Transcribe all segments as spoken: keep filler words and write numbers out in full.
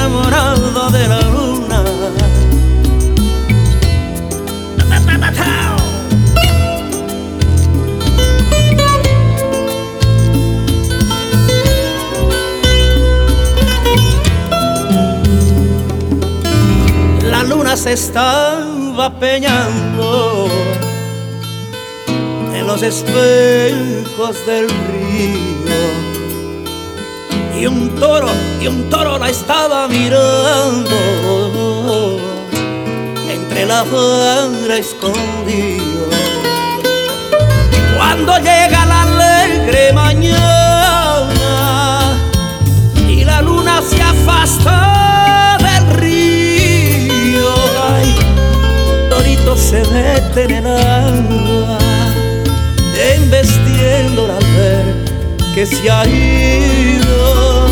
enamorado de la luna. La luna se estaba peñando en los espejos del río, y un toro, y un toro la estaba mirando entre la jara escondido. Cuando llega la alegre mañana y la luna se afasta del río, ay, torito se mete en el agua, embestiéndola al ver que se ha ido.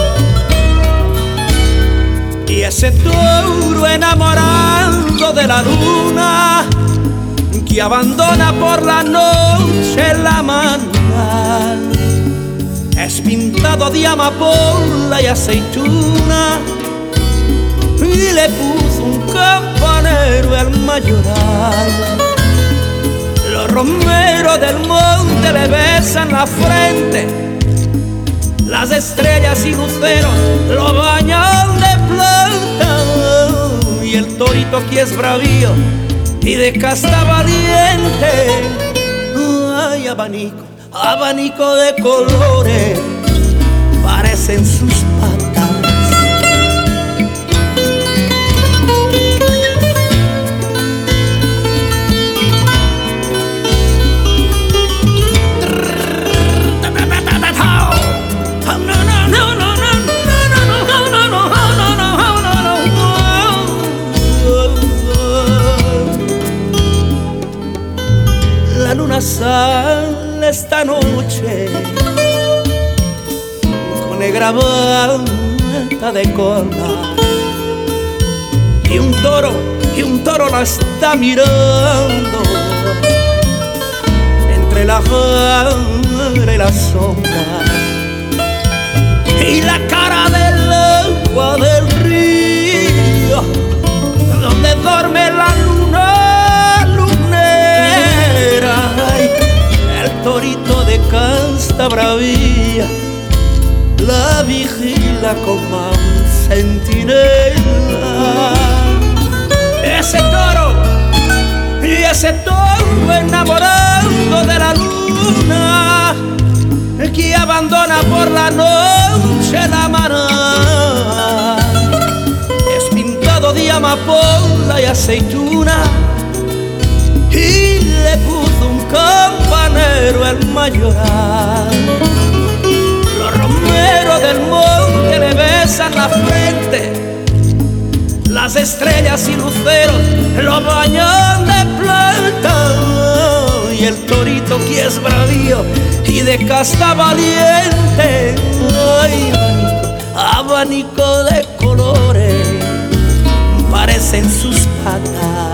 Y ese toro enamorado de la luna, que abandona por la noche la manga, es pintado de amapola y aceituna, y le puso un campanero al mayoral. Los romeros del monte le besan la frente, las estrellas y luceros lo bañan de plata, y el torito que es bravío y de casta valiente, ay, abanico, abanico de colores parecen sus patas. La luna sale esta noche con negra banda de cola, y un toro, y un toro la está mirando entre la jara y la sombra, y la cara del agua del río donde duerme la luna. El torito de casta bravía la vigila como un centinela. Ese toro, y ese toro enamorado de la luna, que abandona por la noche la maná, es pintado de amapola y aceituna, y le puso un campanero al mayoral. Los romeros del monte le besan la frente, las estrellas y luceros lo bañan de plata, y el torito que es bravío y de casta valiente, ay, abanico, abanico de colores parecen sus patas.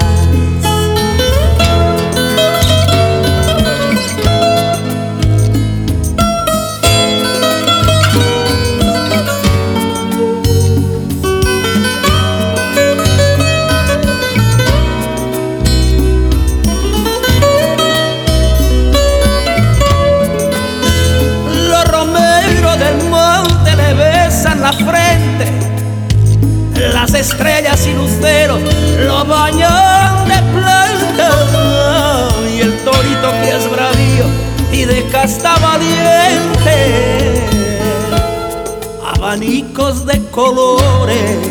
La frente, las estrellas y luceros lo bañan de plata, y el torito que es bravío y de casta valiente, abanicos de colores